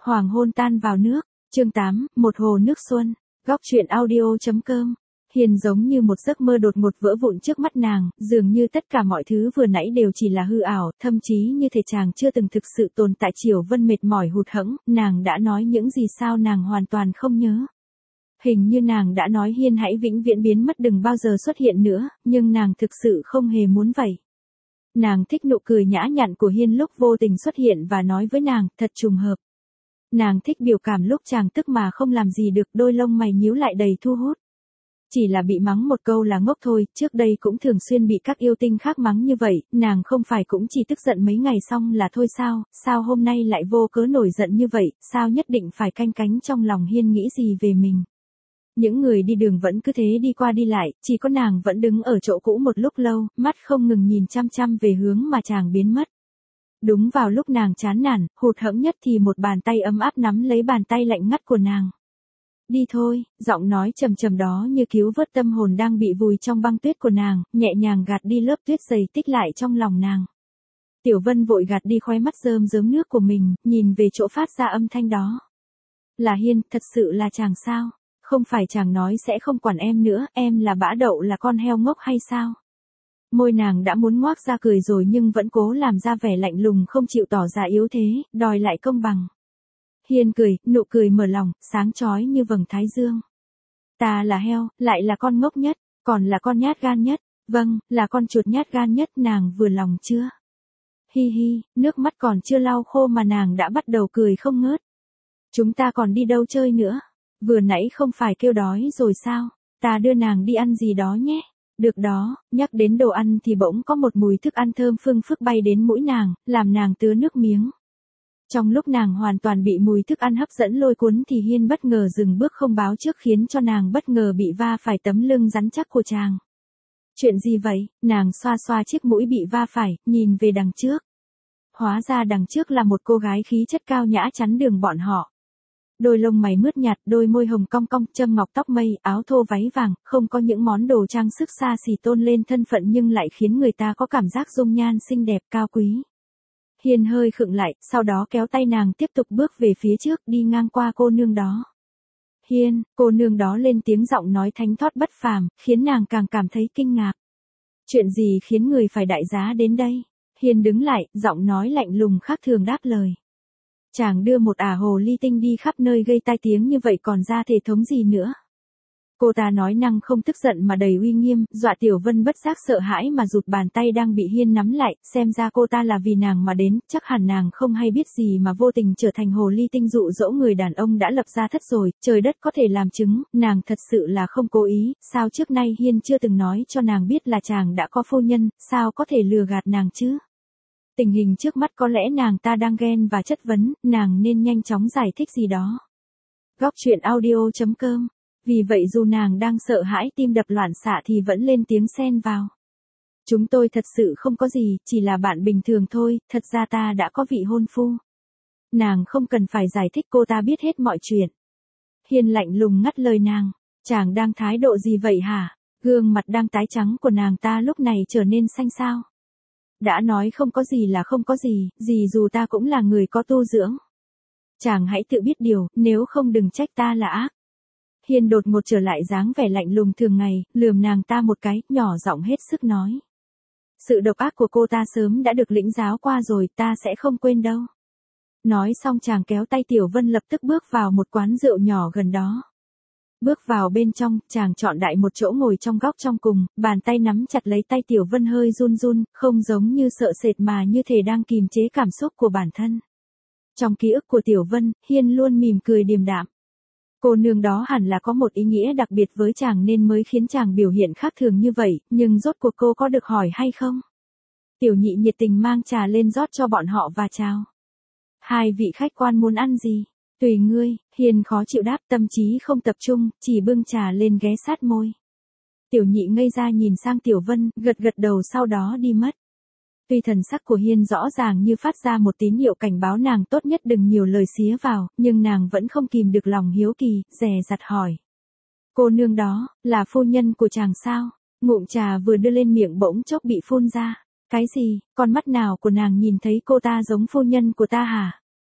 Hoàng hôn tan vào nước, chương 8, một hồ nước xuân, góc truyện audio.com. Hiền giống như một giấc mơ đột ngột vỡ vụn trước mắt nàng, dường như tất cả mọi thứ vừa nãy đều chỉ là hư ảo, thậm chí như thể chàng chưa từng thực sự tồn tại. Triều Vân mệt mỏi hụt hẫng, nàng đã nói những gì sao nàng hoàn toàn không nhớ. Hình như nàng đã nói Hiên hãy vĩnh viễn biến mất đừng bao giờ xuất hiện nữa, nhưng nàng thực sự không hề muốn vậy. Nàng thích nụ cười nhã nhặn của Hiên lúc vô tình xuất hiện và nói với nàng, thật trùng hợp. Nàng thích biểu cảm lúc chàng tức mà không làm gì được, đôi lông mày nhíu lại đầy thu hút. Chỉ là bị mắng một câu là ngốc thôi, trước đây cũng thường xuyên bị các yêu tinh khác mắng như vậy, nàng không phải cũng chỉ tức giận mấy ngày xong là thôi sao hôm nay lại vô cớ nổi giận như vậy, sao nhất định phải canh cánh trong lòng Hiên nghĩ gì về mình. Những người đi đường vẫn cứ thế đi qua đi lại, chỉ có nàng vẫn đứng ở chỗ cũ một lúc lâu, mắt không ngừng nhìn chăm chăm về hướng mà chàng biến mất. Đúng vào lúc nàng chán nản, hụt hẫng nhất thì một bàn tay ấm áp nắm lấy bàn tay lạnh ngắt của nàng. Đi thôi, giọng nói trầm trầm đó như cứu vớt tâm hồn đang bị vùi trong băng tuyết của nàng, nhẹ nhàng gạt đi lớp tuyết dày tích lại trong lòng nàng. Tiểu Vân vội gạt đi khóe mắt rơm rớm nước của mình, nhìn về chỗ phát ra âm thanh đó. Là Hiên, thật sự là chàng sao? Không phải chàng nói sẽ không quản em nữa, em là bã đậu là con heo ngốc hay sao? Môi nàng đã muốn ngoác ra cười rồi nhưng vẫn cố làm ra vẻ lạnh lùng không chịu tỏ ra yếu thế, đòi lại công bằng. Hiên cười, nụ cười mở lòng, sáng chói như vầng thái dương. Ta là heo, lại là con ngốc nhất, còn là con nhát gan nhất, vâng, là con chuột nhát gan nhất, nàng vừa lòng chưa? Hi hi, nước mắt còn chưa lau khô mà nàng đã bắt đầu cười không ngớt. Chúng ta còn đi đâu chơi nữa? Vừa nãy không phải kêu đói rồi sao? Ta đưa nàng đi ăn gì đó nhé. Được đó, nhắc đến đồ ăn thì bỗng có một mùi thức ăn thơm phưng phức bay đến mũi nàng, làm nàng tứa nước miếng. Trong lúc nàng hoàn toàn bị mùi thức ăn hấp dẫn lôi cuốn thì Hiên bất ngờ dừng bước không báo trước khiến cho nàng bất ngờ bị va phải tấm lưng rắn chắc của chàng. Chuyện gì vậy? Nàng xoa xoa chiếc mũi bị va phải, nhìn về đằng trước. Hóa ra đằng trước là một cô gái khí chất cao nhã chắn đường bọn họ. Đôi lông mày mướt nhạt, đôi môi hồng cong cong, châm ngọc tóc mây, áo thô váy vàng, không có những món đồ trang sức xa xỉ tôn lên thân phận nhưng lại khiến người ta có cảm giác dung nhan xinh đẹp cao quý. Hiên hơi khựng lại, sau đó kéo tay nàng tiếp tục bước về phía trước đi ngang qua cô nương đó. Hiên, cô nương đó lên tiếng giọng nói thánh thót bất phàm, khiến nàng càng cảm thấy kinh ngạc. Chuyện gì khiến người phải đại giá đến đây? Hiên đứng lại, giọng nói lạnh lùng khác thường đáp lời. Chàng đưa một ả hồ ly tinh đi khắp nơi gây tai tiếng như vậy còn ra thể thống gì nữa. Cô ta nói năng không tức giận mà đầy uy nghiêm, dọa Tiểu Vân bất giác sợ hãi mà rụt bàn tay đang bị Hiên nắm lại, xem ra cô ta là vì nàng mà đến, chắc hẳn nàng không hay biết gì mà vô tình trở thành hồ ly tinh dụ dỗ người đàn ông đã lập gia thất rồi, trời đất có thể làm chứng, nàng thật sự là không cố ý, sao trước nay Hiên chưa từng nói cho nàng biết là chàng đã có phu nhân, sao có thể lừa gạt nàng chứ? Tình hình trước mắt có lẽ nàng ta đang ghen và chất vấn, nàng nên nhanh chóng giải thích gì đó. Góc truyện audio.com. Vì vậy dù nàng đang sợ hãi tim đập loạn xạ thì vẫn lên tiếng xen vào. Chúng tôi thật sự không có gì, chỉ là bạn bình thường thôi, thật ra ta đã có vị hôn phu. Nàng không cần phải giải thích, cô ta biết hết mọi chuyện. Hiên lạnh lùng ngắt lời nàng. Chàng đang thái độ gì vậy hả? Gương mặt đang tái trắng của nàng ta lúc này trở nên xanh xao. Đã nói không có gì là không có gì dù ta cũng là người có tu dưỡng. Chàng hãy tự biết điều, nếu không đừng trách ta là ác. Hiên đột ngột trở lại dáng vẻ lạnh lùng thường ngày, lườm nàng ta một cái, nhỏ giọng hết sức nói. Sự độc ác của cô ta sớm đã được lĩnh giáo qua rồi, ta sẽ không quên đâu. Nói xong chàng kéo tay Tiểu Vân lập tức bước vào một quán rượu nhỏ gần đó. Bước vào bên trong, chàng chọn đại một chỗ ngồi trong góc trong cùng, bàn tay nắm chặt lấy tay Tiểu Vân hơi run run, không giống như sợ sệt mà như thể đang kìm chế cảm xúc của bản thân. Trong ký ức của Tiểu Vân, Hiên luôn mỉm cười điềm đạm. Cô nương đó hẳn là có một ý nghĩa đặc biệt với chàng nên mới khiến chàng biểu hiện khác thường như vậy, nhưng rốt cuộc cô có được hỏi hay không? Tiểu nhị nhiệt tình mang trà lên rót cho bọn họ và chào. Hai vị khách quan muốn ăn gì? Tùy ngươi, Hiên khó chịu đáp, tâm trí không tập trung, chỉ bưng trà lên ghé sát môi. Tiểu nhị ngây ra nhìn sang Tiểu Vân, gật gật đầu sau đó đi mất. Tuy thần sắc của Hiên rõ ràng như phát ra một tín hiệu cảnh báo nàng tốt nhất đừng nhiều lời xía vào, nhưng nàng vẫn không kìm được lòng hiếu kỳ, dè dặt hỏi. Cô nương đó, là phu nhân của chàng sao? Ngụm trà vừa đưa lên miệng bỗng chốc bị phun ra. Cái gì, con mắt nào của nàng nhìn thấy cô ta giống phu nhân của ta hả?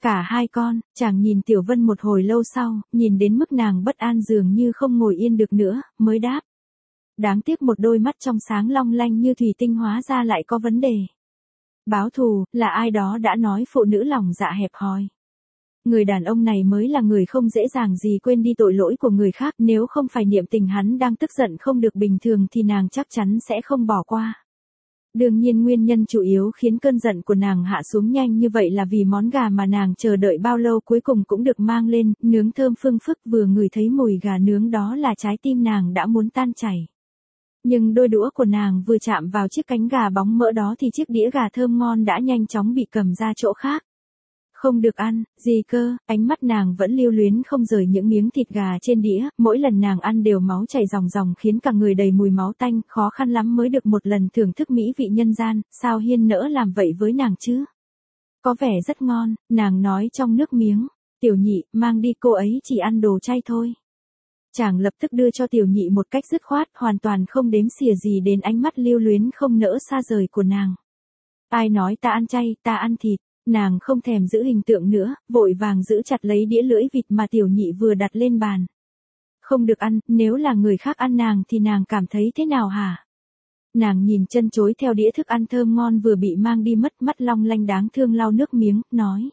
Cả hai con, chàng nhìn Tiểu Vân một hồi lâu sau, nhìn đến mức nàng bất an dường như không ngồi yên được nữa, mới đáp. Đáng tiếc một đôi mắt trong sáng long lanh như thủy tinh hóa ra lại có vấn đề. Báo thù, là ai đó đã nói phụ nữ lòng dạ hẹp hòi. Người đàn ông này mới là người không dễ dàng gì quên đi tội lỗi của người khác, nếu không phải niệm tình hắn đang tức giận không được bình thường thì nàng chắc chắn sẽ không bỏ qua. Đương nhiên nguyên nhân chủ yếu khiến cơn giận của nàng hạ xuống nhanh như vậy là vì món gà mà nàng chờ đợi bao lâu cuối cùng cũng được mang lên, nướng thơm phưng phức, vừa ngửi thấy mùi gà nướng đó là trái tim nàng đã muốn tan chảy. Nhưng đôi đũa của nàng vừa chạm vào chiếc cánh gà bóng mỡ đó thì chiếc đĩa gà thơm ngon đã nhanh chóng bị cầm ra chỗ khác. Không được ăn, gì cơ, ánh mắt nàng vẫn lưu luyến không rời những miếng thịt gà trên đĩa, mỗi lần nàng ăn đều máu chảy ròng ròng khiến cả người đầy mùi máu tanh, khó khăn lắm mới được một lần thưởng thức mỹ vị nhân gian, sao Hiên nỡ làm vậy với nàng chứ? Có vẻ rất ngon, nàng nói trong nước miếng, Tiểu Nhị, mang đi, cô ấy chỉ ăn đồ chay thôi. Chàng lập tức đưa cho Tiểu Nhị một cách dứt khoát, hoàn toàn không đếm xỉa gì đến ánh mắt lưu luyến không nỡ xa rời của nàng. Ai nói ta ăn chay, ta ăn thịt. Nàng không thèm giữ hình tượng nữa, vội vàng giữ chặt lấy đĩa lưỡi vịt mà Tiểu Nhị vừa đặt lên bàn. Không được ăn, nếu là người khác ăn nàng thì nàng cảm thấy thế nào hả? Nàng nhìn chân chối theo đĩa thức ăn thơm ngon vừa bị mang đi mất, mắt long lanh đáng thương lau nước miếng, nói.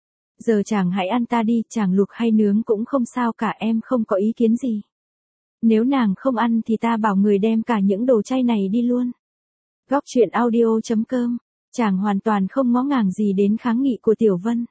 Giờ chàng hãy ăn ta đi, chàng luộc hay nướng cũng không sao cả, em không có ý kiến gì. Nếu nàng không ăn thì ta bảo người đem cả những đồ chay này đi luôn. Góc truyện audio.com. Chàng hoàn toàn không ngó ngàng gì đến kháng nghị của Tiểu Vân.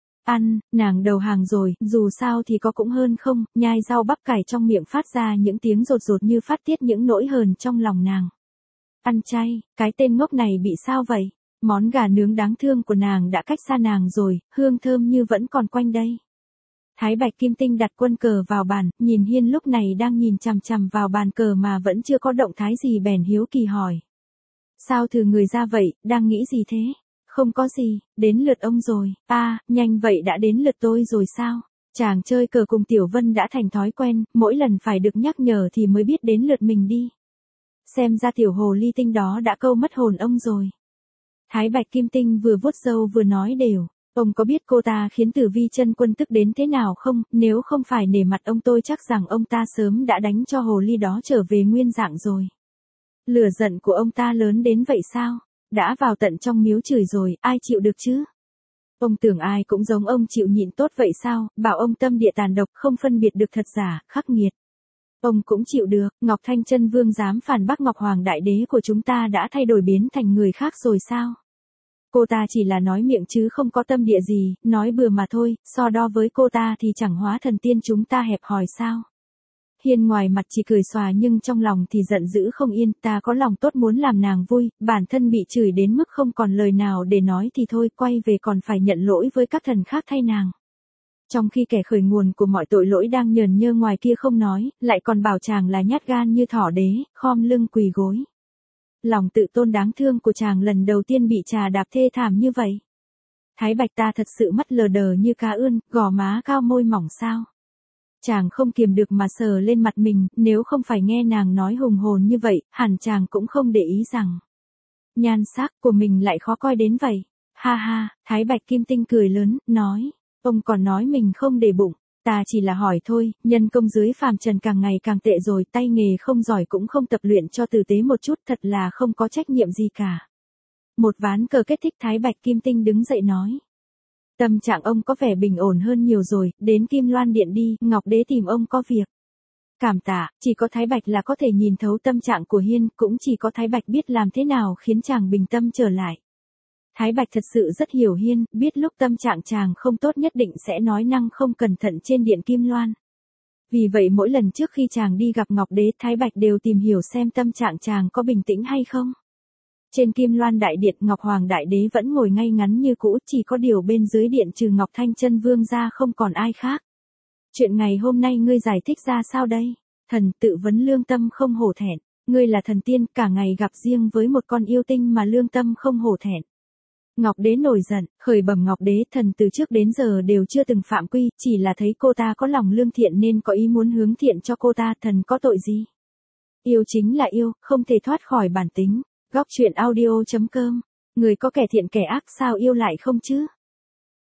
Ăn, nàng đầu hàng rồi, dù sao thì có cũng hơn không, nhai rau bắp cải trong miệng phát ra những tiếng rột rột như phát tiết những nỗi hờn trong lòng nàng. Ăn chay, cái tên ngốc này bị sao vậy? Món gà nướng đáng thương của nàng đã cách xa nàng rồi, hương thơm như vẫn còn quanh đây. Thái Bạch Kim Tinh đặt quân cờ vào bàn, nhìn Hiên lúc này đang nhìn chằm chằm vào bàn cờ mà vẫn chưa có động thái gì bèn hiếu kỳ hỏi. Sao thử người ra vậy, đang nghĩ gì thế? Không có gì, đến lượt ông rồi. Nhanh vậy đã đến lượt tôi rồi sao? Chàng chơi cờ cùng Tiểu Vân đã thành thói quen, mỗi lần phải được nhắc nhở thì mới biết đến lượt mình đi. Xem ra tiểu hồ ly tinh đó đã câu mất hồn ông rồi. Thái Bạch Kim Tinh vừa vuốt râu vừa nói đều. Ông có biết cô ta khiến Tử Vi Chân Quân tức đến thế nào không? Nếu không phải nể mặt ông tôi chắc rằng ông ta sớm đã đánh cho hồ ly đó trở về nguyên dạng rồi. Lửa giận của ông ta lớn đến vậy sao? Đã vào tận trong miếu chửi rồi, ai chịu được chứ? Ông tưởng ai cũng giống ông chịu nhịn tốt vậy sao? Bảo ông tâm địa tàn độc, không phân biệt được thật giả, khắc nghiệt. Ông cũng chịu được, Ngọc Thanh Chân Vương dám phản bác Ngọc Hoàng Đại Đế của chúng ta đã thay đổi biến thành người khác rồi sao? Cô ta chỉ là nói miệng chứ không có tâm địa gì, nói bừa mà thôi, so đo với cô ta thì chẳng hóa thần tiên chúng ta hẹp hòi sao? Hiên ngoài mặt chỉ cười xòa nhưng trong lòng thì giận dữ không yên, ta có lòng tốt muốn làm nàng vui, bản thân bị chửi đến mức không còn lời nào để nói thì thôi, quay về còn phải nhận lỗi với các thần khác thay nàng. Trong khi kẻ khởi nguồn của mọi tội lỗi đang nhờn nhơ ngoài kia không nói, lại còn bảo chàng là nhát gan như thỏ đế, khom lưng quỳ gối. Lòng tự tôn đáng thương của chàng lần đầu tiên bị trà đạp thê thảm như vậy. Thái Bạch ta thật sự mắt lờ đờ như cá ươn, gò má cao môi mỏng sao. Chàng không kiềm được mà sờ lên mặt mình, nếu không phải nghe nàng nói hùng hồn như vậy, hẳn chàng cũng không để ý rằng nhan sắc của mình lại khó coi đến vậy. Ha ha, Thái Bạch Kim Tinh cười lớn, nói, ông còn nói mình không để bụng, ta chỉ là hỏi thôi, nhân công dưới phàm trần càng ngày càng tệ rồi, tay nghề không giỏi cũng không tập luyện cho tử tế một chút, thật là không có trách nhiệm gì cả. Một ván cờ kết thích, Thái Bạch Kim Tinh đứng dậy nói. Tâm trạng ông có vẻ bình ổn hơn nhiều rồi, đến Kim Loan Điện đi, Ngọc Đế tìm ông có việc. Cảm tạ, chỉ có Thái Bạch là có thể nhìn thấu tâm trạng của Hiên, cũng chỉ có Thái Bạch biết làm thế nào khiến chàng bình tâm trở lại. Thái Bạch thật sự rất hiểu Hiên, biết lúc tâm trạng chàng không tốt nhất định sẽ nói năng không cẩn thận trên điện Kim Loan. Vì vậy mỗi lần trước khi chàng đi gặp Ngọc Đế, Thái Bạch đều tìm hiểu xem tâm trạng chàng có bình tĩnh hay không. Trên Kim Loan Đại Điện, Ngọc Hoàng Đại Đế vẫn ngồi ngay ngắn như cũ, chỉ có điều bên dưới điện trừ Ngọc Thanh Chân Vương ra không còn ai khác. Chuyện ngày hôm nay ngươi giải thích ra sao đây? Thần tự vấn lương tâm không hổ thẹn, ngươi là thần tiên, cả ngày gặp riêng với một con yêu tinh mà lương tâm không hổ thẹn. Ngọc Đế nổi giận, khởi bẩm Ngọc Đế, thần từ trước đến giờ đều chưa từng phạm quy, chỉ là thấy cô ta có lòng lương thiện nên có ý muốn hướng thiện cho cô ta, thần có tội gì? Yêu chính là yêu, không thể thoát khỏi bản tính. Góc truyện audio.com. Người có kẻ thiện kẻ ác sao yêu lại không chứ?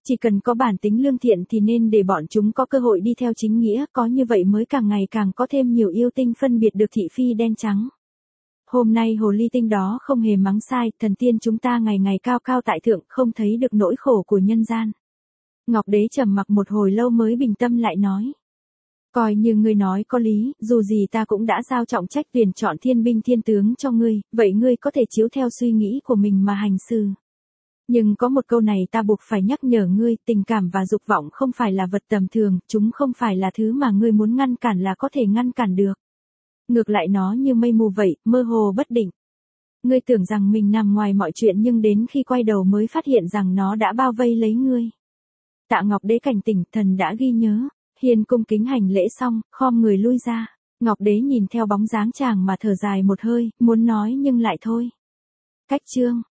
Chỉ cần có bản tính lương thiện thì nên để bọn chúng có cơ hội đi theo chính nghĩa, có như vậy mới càng ngày càng có thêm nhiều yêu tinh phân biệt được thị phi đen trắng. Hôm nay hồ ly tinh đó không hề mắng sai, thần tiên chúng ta ngày ngày cao cao tại thượng, không thấy được nỗi khổ của nhân gian. Ngọc Đế trầm mặc một hồi lâu mới bình tâm lại nói. Coi như ngươi nói có lý, dù gì ta cũng đã giao trọng trách tuyển chọn thiên binh thiên tướng cho ngươi, vậy ngươi có thể chiếu theo suy nghĩ của mình mà hành sự. Nhưng có một câu này ta buộc phải nhắc nhở ngươi, tình cảm và dục vọng không phải là vật tầm thường, chúng không phải là thứ mà ngươi muốn ngăn cản là có thể ngăn cản được. Ngược lại nó như mây mù vậy, mơ hồ bất định. Ngươi tưởng rằng mình nằm ngoài mọi chuyện nhưng đến khi quay đầu mới phát hiện rằng nó đã bao vây lấy ngươi. Tạ Ngọc Đế cảnh tỉnh, thần đã ghi nhớ. Hiền cung kính hành lễ xong, khom người lui ra. Ngọc Đế nhìn theo bóng dáng chàng mà thở dài một hơi, muốn nói nhưng lại thôi. Cách chương